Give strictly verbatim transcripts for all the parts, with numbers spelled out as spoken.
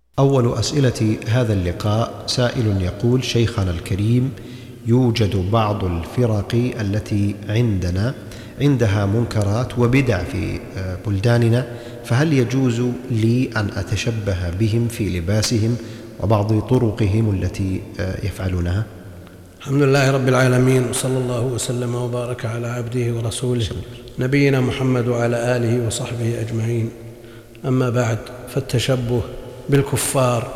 أول أسئلة هذا اللقاء سائل يقول: شيخنا الكريم، يوجد بعض الفرق التي عندنا عندها منكرات وبدع في بلداننا، فهل يجوز لي أن أتشبه بهم في لباسهم وبعض طرقهم التي يفعلونها؟ الحمد لله رب العالمين، وصلى الله وسلم وبارك على عبده ورسوله نبينا محمد وعلى آله وصحبه أجمعين. أما بعد، فالتشبه بالكفار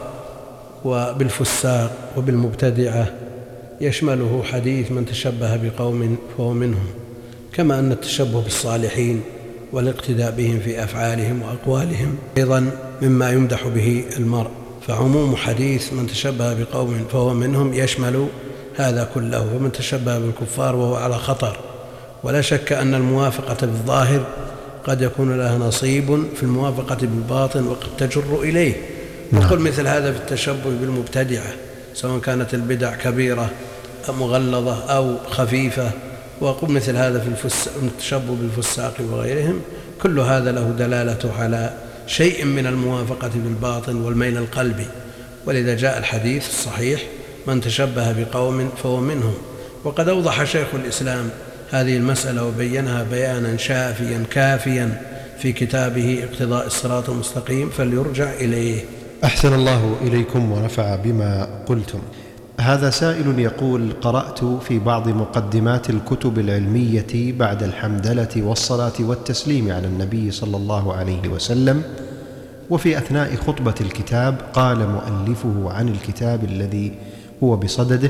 وبالفساق وبالمبتدعة يشمله حديث من تشبه بقوم فهو منهم، كما أن التشبه بالصالحين والاقتداء بهم في أفعالهم وأقوالهم أيضا مما يمدح به المرء، فعموم حديث من تشبه بقوم فهو منهم يشمل هذا كله. ومن تشبه بالكفار وهو على خطر، ولا شك أن الموافقة بالظاهر قد يكون لها نصيب في الموافقة بالباطن وقد تجر إليه. نقول مثل هذا في التشبه بالمبتدعة، سواء كانت البدع كبيرة أو مغلظة أو خفيفة، وأقول مثل هذا في التشبه بالفساق وغيرهم، كل هذا له دلالة على شيء من الموافقة بالباطن والميل القلبي. ولذا جاء الحديث الصحيح: من تشبه بقوم فهو منهم. وقد أوضح شيخ الإسلام هذه المسألة وبينها بيانا شافيا كافيا في كتابه اقتضاء الصراط المستقيم، فليرجع إليه. أحسن الله إليكم ونفع بما قلتم. هذا سائل يقول: قرأت في بعض مقدمات الكتب العلمية بعد الحمدلة والصلاة والتسليم على النبي صلى الله عليه وسلم، وفي أثناء خطبة الكتاب قال مؤلفه عن الكتاب الذي هو بصدده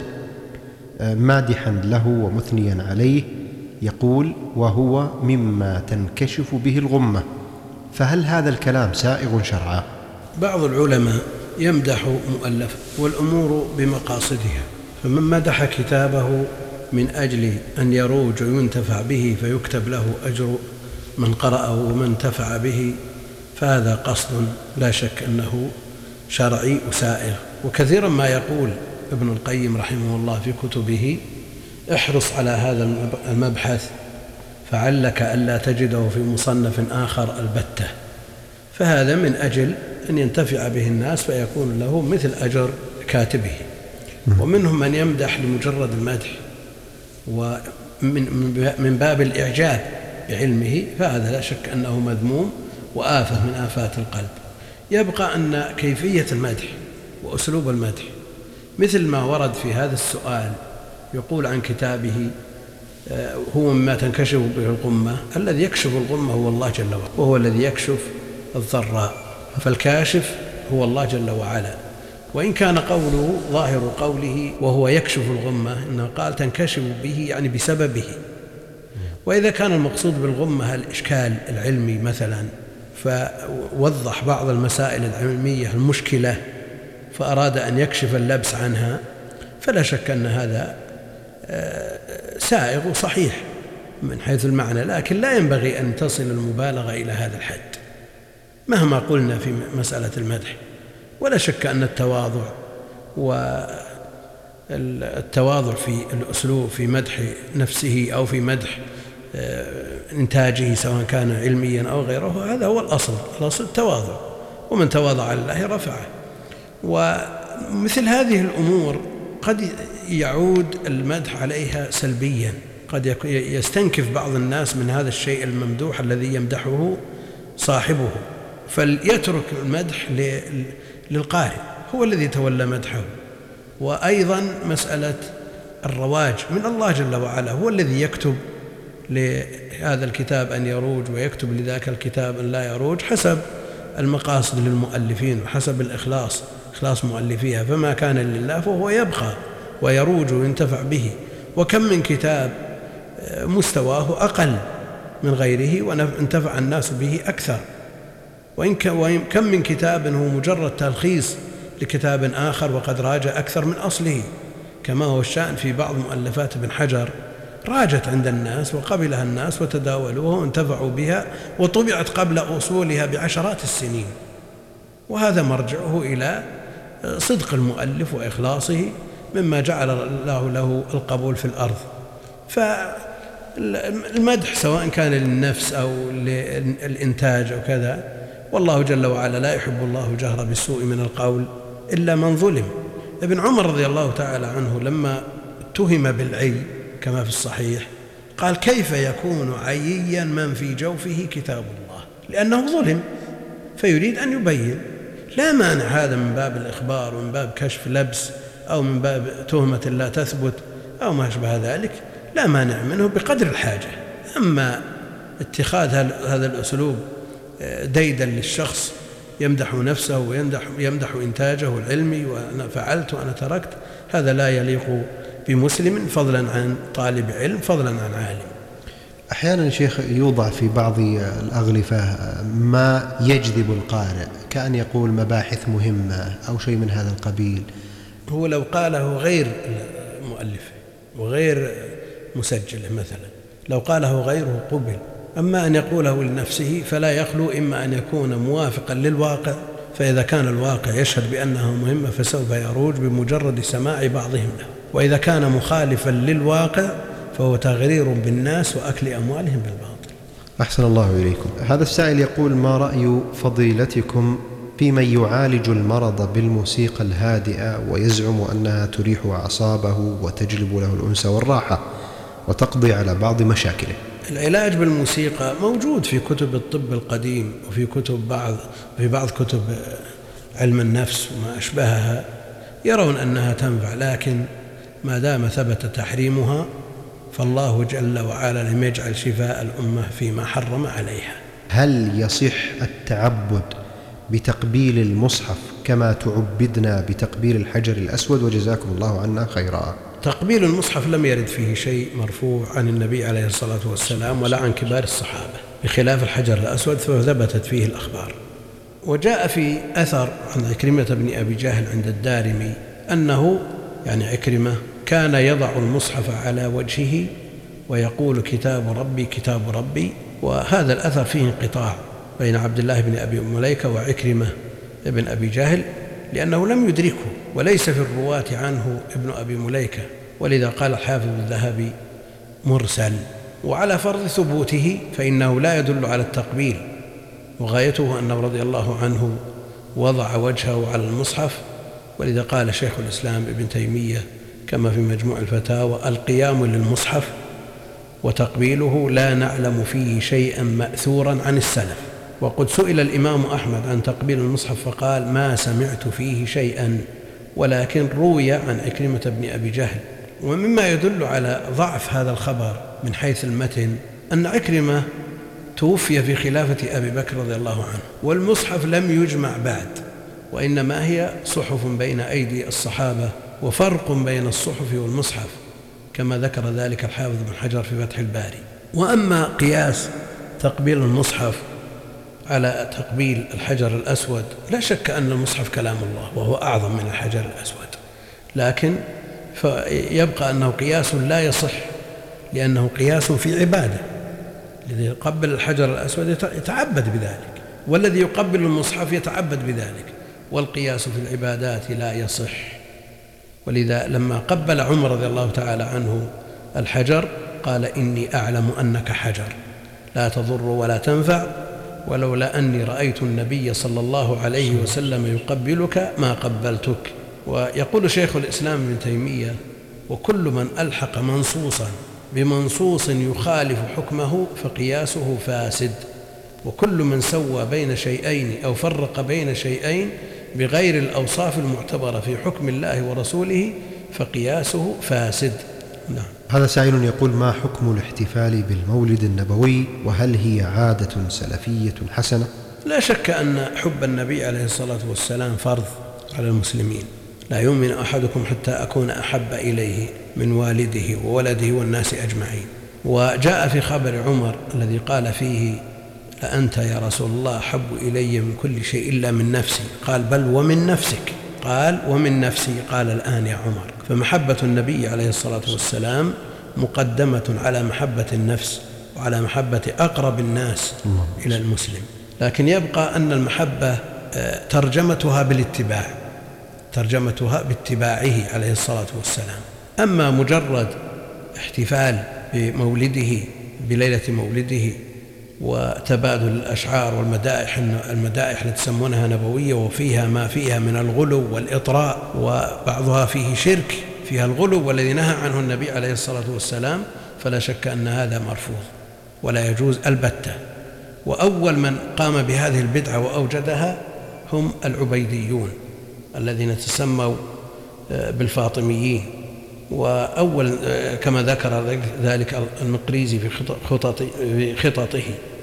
مادحا له ومثنيا عليه، يقول: وهو مما تنكشف به الغمة، فهل هذا الكلام سائغ شرعا؟ بعض العلماء يمدح مؤلف والأمور بمقاصدها، فمن مدح كتابه من أجل أن يروج وينتفع به فيكتب له أجر من قرأه ومن انتفع به، فهذا قصد لا شك أنه شرعي وسائغ. وكثيرا ما يقول ابن القيم رحمه الله في كتبه: احرص على هذا المبحث فعلك ألا تجده في مصنف آخر البتة، فهذا من أجل أن ينتفع به الناس فيكون له مثل أجر كاتبه. ومنهم من يمدح لمجرد المدح ومن باب الإعجاب بعلمه، فهذا لا شك أنه مذموم وآفة من آفات القلب. يبقى أن كيفية المدح وأسلوب المدح مثل ما ورد في هذا السؤال، يقول عن كتابه: هو مما تنكشف به الغمة. الذي يكشف الغمة هو الله جل وعلا، وهو الذي يكشف الضراء، فالكاشف هو الله جل وعلا. وإن كان قوله ظاهر قوله وهو يكشف الغمة، إنه قال تنكشف به يعني بسببه. وإذا كان المقصود بالغمة الإشكال العلمي مثلا، فوضح بعض المسائل العلمية المشكلة فأراد أن يكشف اللبس عنها، فلا شك أن هذا سائغ صحيح من حيث المعنى، لكن لا ينبغي أن تصل المبالغة إلى هذا الحد مهما قلنا في مسألة المدح. ولا شك أن التواضع والتواضع في الأسلوب في مدح نفسه أو في مدح إنتاجه سواء كان علميا أو غيره، هذا هو الأصل، الأصل التواضع، ومن تواضع لله رفعه. ومثل هذه الأمور قد يعود المدح عليها سلبيا، قد يستنكف بعض الناس من هذا الشيء الممدوح الذي يمدحه صاحبه، فليترك المدح للقارئ، هو الذي تولى مدحه. وأيضا مسألة الرواج من الله جل وعلا، هو الذي يكتب لهذا الكتاب أن يروج ويكتب لذاك الكتاب أن لا يروج، حسب المقاصد للمؤلفين وحسب الإخلاص، إخلاص مؤلفيها. فما كان لله فهو يبقى ويروج وينتفع به. وكم من كتاب مستواه أقل من غيره وانتفع الناس به أكثر، وإن كم من كتاب هو مجرد تلخيص لكتاب آخر وقد راج أكثر من أصله، كما هو الشأن في بعض مؤلفات ابن حجر، راجت عند الناس وقبلها الناس وتداولوها وانتفعوا بها وطبعت قبل أصولها بعشرات السنين. وهذا مرجعه إلى صدق المؤلف وإخلاصه مما جعل الله له القبول في الأرض. فالمدح سواء كان للنفس أو للإنتاج أو كذا، والله جل وعلا لا يحب الله جهر بالسوء من القول إلا من ظلم. ابن عمر رضي الله تعالى عنه لما اتهم بالعي كما في الصحيح قال: كيف يكون عييا من في جوفه كتاب الله؟ لأنه ظلم فيريد أن يبين. لا مانع هذا من باب الإخبار ومن باب كشف لبس أو من باب تهمة لا تثبت أو ما أشبه ذلك، لا مانع منه بقدر الحاجة. أما اتخاذ هذا الأسلوب ديدا للشخص يمدح نفسه ويمدح يمدح إنتاجه العلمي، وأنا فعلت وأنا تركت، هذا لا يليق بمسلم، فضلا عن طالب علم، فضلا عن عالم. أحيانا شيخ يوضع في بعض الأغلفة ما يجذب القارئ، كأن يقول مباحث مهمة أو شيء من هذا القبيل. هو لو قاله غير مؤلف وغير مسجله مثلا، لو قاله غيره قبل، أما أن يقوله لنفسه فلا يخلو إما أن يكون موافقا للواقع، فإذا كان الواقع يشهد بأنها مهمة فسوف يروج بمجرد سماع بعضهم له، وإذا كان مخالفا للواقع فهو تغرير بالناس وأكل أموالهم بالباطل. أحسن الله إليكم. هذا السائل يقول: ما رأي فضيلتكم في من يعالج المرض بالموسيقى الهادئة ويزعم أنها تريح أعصابه وتجلب له الأنس والراحة وتقضي على بعض مشاكله؟ العلاج بالموسيقى موجود في كتب الطب القديم وفي كتب بعض في بعض كتب علم النفس وما أشبهها، يرون أنها تنفع، لكن ما دام ثبت تحريمها فالله جل وعلا لم يجعل شفاء الأمة فيما حرم عليها. هل يصح التعبد بتقبيل المصحف كما تعبدنا بتقبيل الحجر الأسود؟ وجزاكم الله عنا خيرا. تقبيل المصحف لم يرد فيه شيء مرفوع عن النبي عليه الصلاة والسلام ولا عن كبار الصحابة، بخلاف الحجر الأسود فثبتت فيه الأخبار. وجاء في أثر عن عكرمة بن أبي جهل عند الدارمي أنه يعني عكرمة كان يضع المصحف على وجهه ويقول: كتاب ربي كتاب ربي. وهذا الأثر فيه انقطاع بين عبد الله بن أبي مليكة وعكرمة بن أبي جهل، لأنه لم يدركه وليس في الرواة عنه ابن أبي مليكة، ولذا قال الحافظ الذهبي مرسل. وعلى فرض ثبوته فإنه لا يدل على التقبيل، وغايته أنه رضي الله عنه وضع وجهه على المصحف، ولذا قال شيخ الإسلام ابن تيمية كما في مجموع الفتاوى: القيام للمصحف وتقبيله لا نعلم فيه شيئا مأثورا عن السلف. وقد سئل الإمام أحمد عن تقبيل المصحف فقال: ما سمعت فيه شيئا، ولكن روي عن عكرمة بن أبي جهل. ومما يدل على ضعف هذا الخبر من حيث المتن أن عكرمة توفي في خلافة أبي بكر رضي الله عنه، والمصحف لم يجمع بعد، وإنما هي صحف بين أيدي الصحابة، وفرق بين الصحف والمصحف كما ذكر ذلك الحافظ بن حجر في فتح الباري. وأما قياس تقبيل المصحف على تقبيل الحجر الأسود، لا شك أن المصحف كلام الله وهو أعظم من الحجر الأسود، لكن يبقى أنه قياس لا يصح، لأنه قياس في عبادة. الذي يقبل الحجر الأسود يتعبد بذلك، والذي يقبل المصحف يتعبد بذلك، والقياس في العبادات لا يصح. ولذا لما قبل عمر رضي الله تعالى عنه الحجر قال: إني أعلم أنك حجر لا تضر ولا تنفع، ولولا أني رأيت النبي صلى الله عليه وسلم يقبلك ما قبلتك. ويقول شيخ الإسلام ابن تيمية: وكل من ألحق منصوصا بمنصوص يخالف حكمه فقياسه فاسد، وكل من سوى بين شيئين أو فرق بين شيئين بغير الأوصاف المعتبرة في حكم الله ورسوله فقياسه فاسد. نعم. هذا سائل يقول: ما حكم الاحتفال بالمولد النبوي، وهل هي عادة سلفية حسنة؟ لا شك أن حب النبي عليه الصلاة والسلام فرض على المسلمين. لا يؤمن أحدكم حتى أكون أحب إليه من والده وولده والناس أجمعين. وجاء في خبر عمر الذي قال فيه: لأنت يا رسول الله أحب إلي من كل شيء إلا من نفسي. قال: بل ومن نفسك. قال: ومن نفسي. قال: الآن يا عمر. فمحبة النبي عليه الصلاة والسلام مقدمة على محبة النفس وعلى محبة أقرب الناس إلى المسلم. لكن يبقى أن المحبة ترجمتها بالاتباع، ترجمتها باتباعه عليه الصلاة والسلام. أما مجرد احتفال بمولده بليلة مولده وتبادل الأشعار والمدائح المدائح التي تسمونها نبوية وفيها ما فيها من الغلو والإطراء، وبعضها فيه شرك، فيها الغلو والذي نهى عنه النبي عليه الصلاة والسلام، فلا شك أن هذا مرفوض ولا يجوز البتة. وأول من قام بهذه البدعة وأوجدها هم العبيديون الذين تسموا بالفاطميين، وأول كما ذكر ذلك المقريزي في خططه،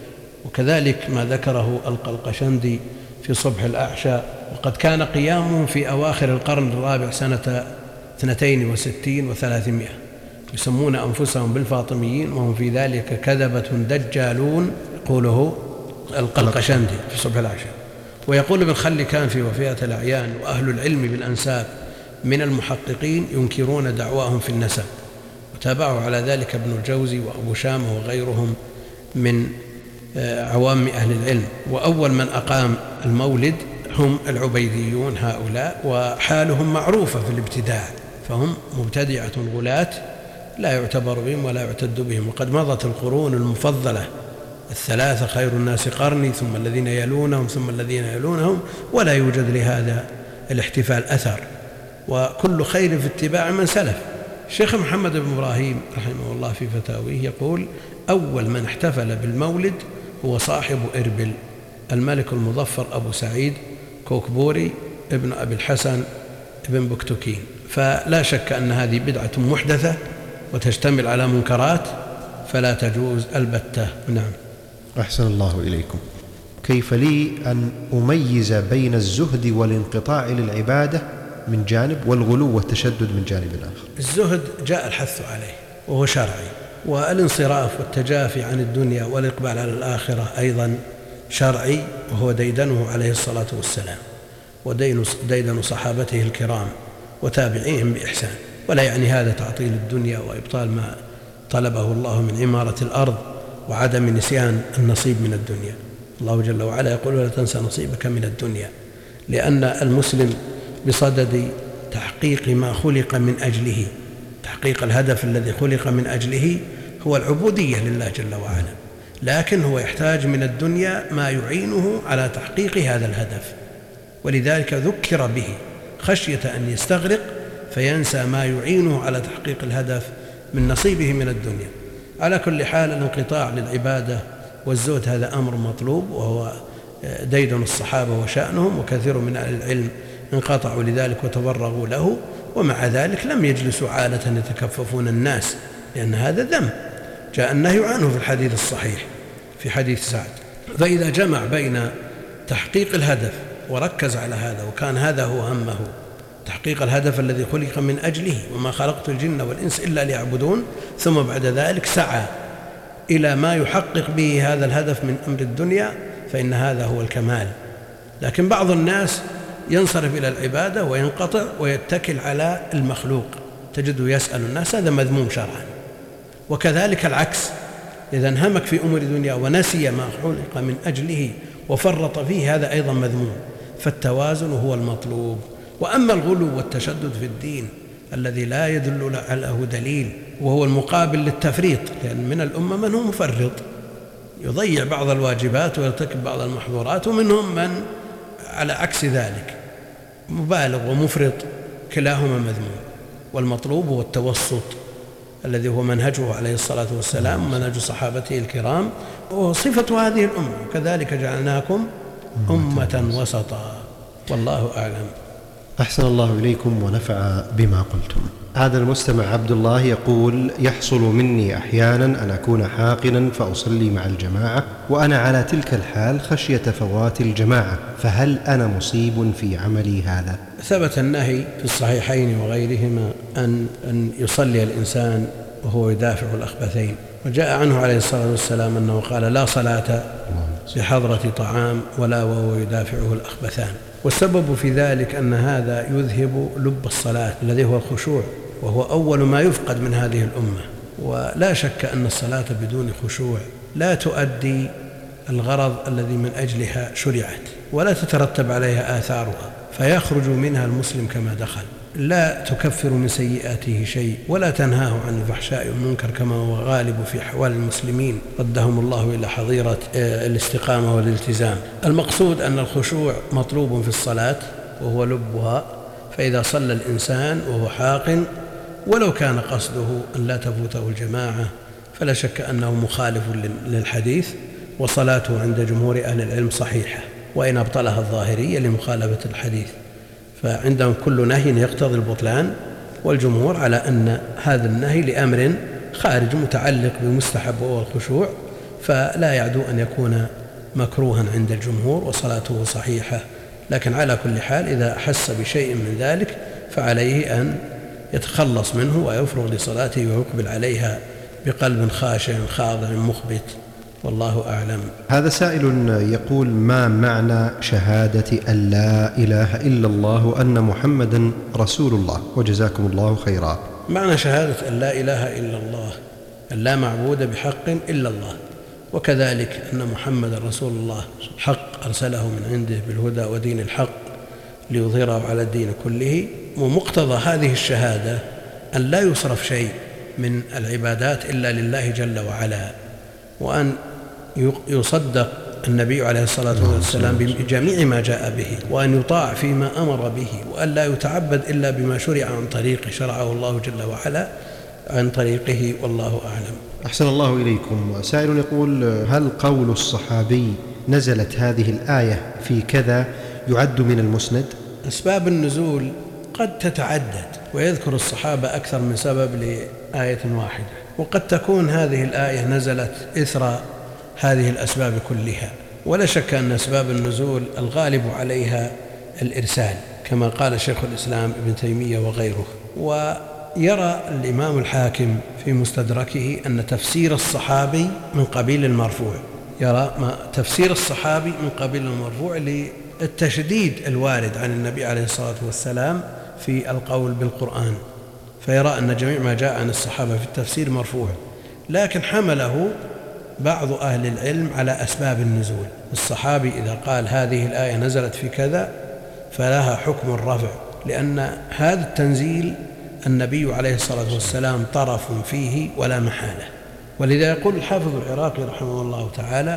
وكذلك ما ذكره القلقشندي في صبح الأعشى. وقد كان قيامهم في أواخر القرن الرابع سنة اثنتين وستين وثلاثمائة، يسمون أنفسهم بالفاطميين وهم في ذلك كذبة دجالون، يقوله القلقشندي في صبح الأعشى. ويقول ابن خلكان في وفية الأعيان: وأهل العلم بالأنساب من المحققين ينكرون دعواهم في النسب. وتابعوا على ذلك ابن الجوزي وأبو شامة وغيرهم من عوام أهل العلم. وأول من أقام المولد هم العبيديون هؤلاء، وحالهم معروفة في الابتداع، فهم مبتدعة غلاة لا يعتبر بهم ولا يعتد بهم. وقد مضت القرون المفضلة الثلاثة: خير الناس قرني، ثم الذين يلونهم، ثم الذين يلونهم، ولا يوجد لهذا الاحتفال أثر، وكل خير في اتباع من سلف. الشيخ محمد بن إبراهيم رحمه الله في فتاويه يقول: أول من احتفل بالمولد هو صاحب إربل الملك المظفر أبو سعيد كوكبوري ابن أبي الحسن ابن بكتكين. فلا شك أن هذه بدعة محدثة وتشتمل على منكرات، فلا تجوز البتة. نعم. أحسن الله إليكم. كيف لي أن أميز بين الزهد والانقطاع للعبادة من جانب والغلو والتشدد من جانب آخر؟ الزهد جاء الحث عليه وهو شرعي، والانصراف والتجافي عن الدنيا والإقبال على الآخرة أيضا شرعي، وهو ديدنه عليه الصلاة والسلام وديدن صحابته الكرام وتابعيهم بإحسان. ولا يعني هذا تعطيل الدنيا وإبطال ما طلبه الله من عمارة الأرض وعدم نسيان النصيب من الدنيا. الله جل وعلا يقول: ولا تنسى نصيبك من الدنيا، لأن المسلم بصدد تحقيق ما خلق من أجله، تحقيق الهدف الذي خلق من أجله هو العبودية لله جل وعلا، لكن هو يحتاج من الدنيا ما يعينه على تحقيق هذا الهدف، ولذلك ذكر به خشية أن يستغرق فينسى ما يعينه على تحقيق الهدف من نصيبه من الدنيا. على كل حال الانقطاع للعبادة والزهد هذا أمر مطلوب، وهو ديدن الصحابة وشأنهم، وكثير من أهل العلم انقطعوا لذلك وتبرغوا له، ومع ذلك لم يجلسوا عالة يتكففون الناس، لأن هذا ذنب جاء النهي عنه في الحديث الصحيح في حديث سعد. فإذا جمع بين تحقيق الهدف وركز على هذا، وكان هذا هو همه، تحقيق الهدف الذي خلق من أجله: وما خلقت الجن والإنس إلا ليعبدون، ثم بعد ذلك سعى إلى ما يحقق به هذا الهدف من أمر الدنيا، فإن هذا هو الكمال. لكن بعض الناس ينصرف إلى العبادة وينقطع ويتكل على المخلوق، تجده يسأل الناس، هذا مذموم شرعا. وكذلك العكس، إذا انهمك في أمور الدنيا ونسي ما خلق من أجله وفرط فيه، هذا أيضا مذموم. فالتوازن هو المطلوب. وأما الغلو والتشدد في الدين الذي لا يدل له دليل، وهو المقابل للتفريط، لأن من الأمة من هو مفرط يضيع بعض الواجبات ويرتكب بعض المحظورات، ومنهم من على عكس ذلك مبالغ ومفرط، كلاهما مذموم. والمطلوب هو التوسط الذي هو منهجه عليه الصلاة والسلام ومنهج صحابته الكرام، وهو صفة هذه الأمة: وكذلك جعلناكم أمة وسطا. والله أعلم. أحسن الله إليكم ونفع بما قلتم. هذا المستمع عبد الله يقول: يحصل مني أحيانا أن أكون حاقنا فأصلي مع الجماعة، وأنا على تلك الحال خشية فوات الجماعة، فهل أنا مصيب في عملي هذا؟ ثبت النهي في الصحيحين وغيرهما أن أن يصلي الإنسان وهو يدافع الأخبثين، وجاء عنه عليه الصلاة والسلام أنه قال: لا صلاة بحضرة طعام ولا وهو يدافعه الأخبثان. والسبب في ذلك أن هذا يذهب لب الصلاة الذي هو الخشوع، وهو أول ما يفقد من هذه الأمة. ولا شك أن الصلاة بدون خشوع لا تؤدي الغرض الذي من أجلها شرعت، ولا تترتب عليها آثارها، فيخرج منها المسلم كما دخل. لا تكفر من سيئاته شيء ولا تنهاه عن الفحشاء والمنكر كما هو غالب في أحوال المسلمين ردهم الله إلى حظيرة الاستقامة والالتزام. المقصود أن الخشوع مطلوب في الصلاة وهو لبها، فإذا صلى الإنسان وهو حاق ولو كان قصده أن لا تفوته الجماعة فلا شك أنه مخالف للحديث، وصلاته عند جمهور أهل العلم صحيحة وإن أبطلها الظاهرية لمخالفة الحديث، فعندهم كل نهي يقتضي البطلان، والجمهور على أن هذا النهي لأمر خارج متعلق بمستحب وهو الخشوع، فلا يعدو أن يكون مكروها عند الجمهور وصلاته صحيحة. لكن على كل حال إذا أحس بشيء من ذلك فعليه أن يتخلص منه ويفرغ لصلاته ويقبل عليها بقلب خاشع خاضع مخبت، والله أعلم. هذا سائل يقول: ما معنى شهادة أن لا إله إلا الله وأن محمدا رسول الله؟ وجزاكم الله خيرا. معنى شهادة أن لا إله إلا الله أن لا معبود بحق إلا الله، وكذلك أن محمد رسول الله حق أرسله من عنده بالهدى ودين الحق ليظهره على الدين كله. ومقتضى هذه الشهادة أن لا يصرف شيء من العبادات إلا لله جل وعلا، وأن يصدق النبي عليه الصلاة والسلام بجميع ما جاء به، وأن يطاع فيما أمر به، وأن لا يتعبد إلا بما شرع عن طريقه شرعه الله جل وعلا عن طريقه، والله أعلم. أحسن الله إليكم. سائل يقول: هل قول الصحابي نزلت هذه الآية في كذا يعد من المسند؟ أسباب النزول قد تتعدد، ويذكر الصحابة أكثر من سبب لآية واحدة، وقد تكون هذه الآية نزلت إثر هذه الأسباب كلها. ولا شك أن أسباب النزول الغالب عليها الإرسال كما قال شيخ الإسلام ابن تيمية وغيره. ويرى الإمام الحاكم في مستدركه أن تفسير الصحابي من قبيل المرفوع، يرى ما تفسير الصحابي من قبيل المرفوع للتشديد الوارد عن النبي عليه الصلاة والسلام في القول بالقرآن، فيرى أن جميع ما جاء عن الصحابة في التفسير مرفوع، لكن حمله بعض أهل العلم على أسباب النزول. الصحابي إذا قال هذه الآية نزلت في كذا فلها حكم الرفع، لأن هذا التنزيل النبي عليه الصلاة والسلام طرف فيه ولا محالة. ولذا يقول الحافظ العراقي رحمه الله تعالى: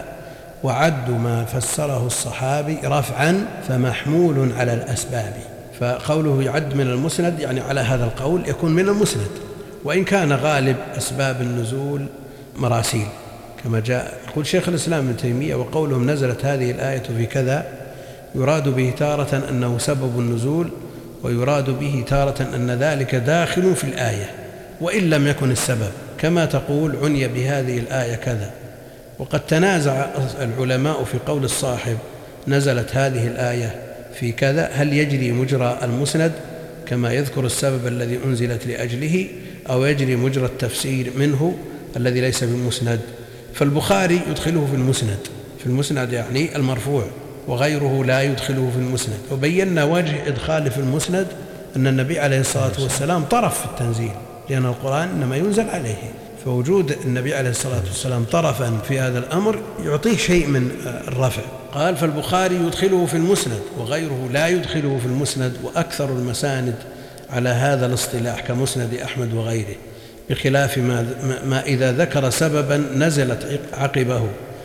وعد ما فسره الصحابي رفعا فمحمول على الأسباب. فقوله يعد من المسند يعني على هذا القول يكون من المسند، وإن كان غالب أسباب النزول مراسيل كما جاء. يقول شيخ الإسلام ابن تيمية: وقولهم نزلت هذه الآية في كذا يراد به تارة أنه سبب النزول، ويراد به تارة أن ذلك داخل في الآية وإن لم يكن السبب، كما تقول عني بهذه الآية كذا. وقد تنازع العلماء في قول الصاحب نزلت هذه الآية في كذا هل يجري مجرى المسند كما يذكر السبب الذي أنزلت لأجله، أو يجري مجرى التفسير منه الذي ليس بالمسند. فالبخاري يدخله في المسند، في المسند يعني المرفوع، وغيره لا يدخله في المسند. وبينا وجه إدخال في المسند أن النبي عليه الصلاة والسلام طرف في التنزيل، لأن القرآن إنما ينزل عليه، فوجود النبي عليه الصلاة والسلام طرفا في هذا الأمر يعطيه شيء من الرفع. قال: فالبخاري يدخله في المسند وغيره لا يدخله في المسند، وأكثر المساند على هذا الاصطلاح كمسند أحمد وغيره، بخلاف ما, ما إذا ذكر سببا نزلت عقبه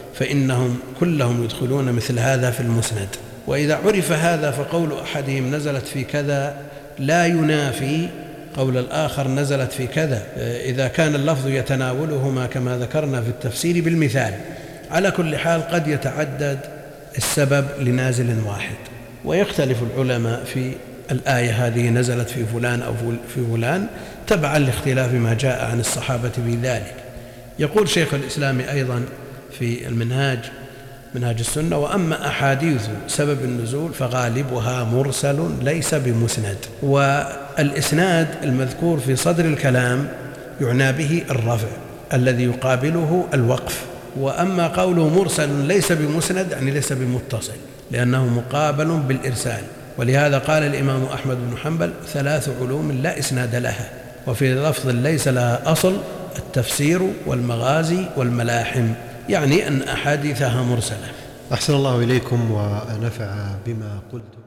فإنهم كلهم يدخلون مثل هذا في المسند. وإذا عرف هذا فقول أحدهم نزلت في كذا لا ينافي قول الآخر نزلت في كذا، إذا كان اللفظ يتناولهما كما ذكرنا في التفسير بالمثال. على كل حال قد يتعدد السبب لنازل واحد، ويختلف العلماء في الآية هذه نزلت في فلان أو في فلان تبعا لاختلاف ما جاء عن الصحابة في ذلك. يقول شيخ الإسلام أيضا في المنهاج منهاج السنة: وأما أحاديث سبب النزول فغالبها مرسل ليس بمسند. والإسناد المذكور في صدر الكلام يعنى به الرفع الذي يقابله الوقف. وأما قوله مرسل ليس بمسند يعني ليس بمتصل، لأنه مقابل بالإرسال. ولهذا قال الإمام أحمد بن حنبل: ثلاث علوم لا إسناد لها، وفي لفظ ليس لها أصل: التفسير والمغازي والملاحم، يعني أن أحاديثها مرسلة. أحسن الله إليكم ونفع بما قلت.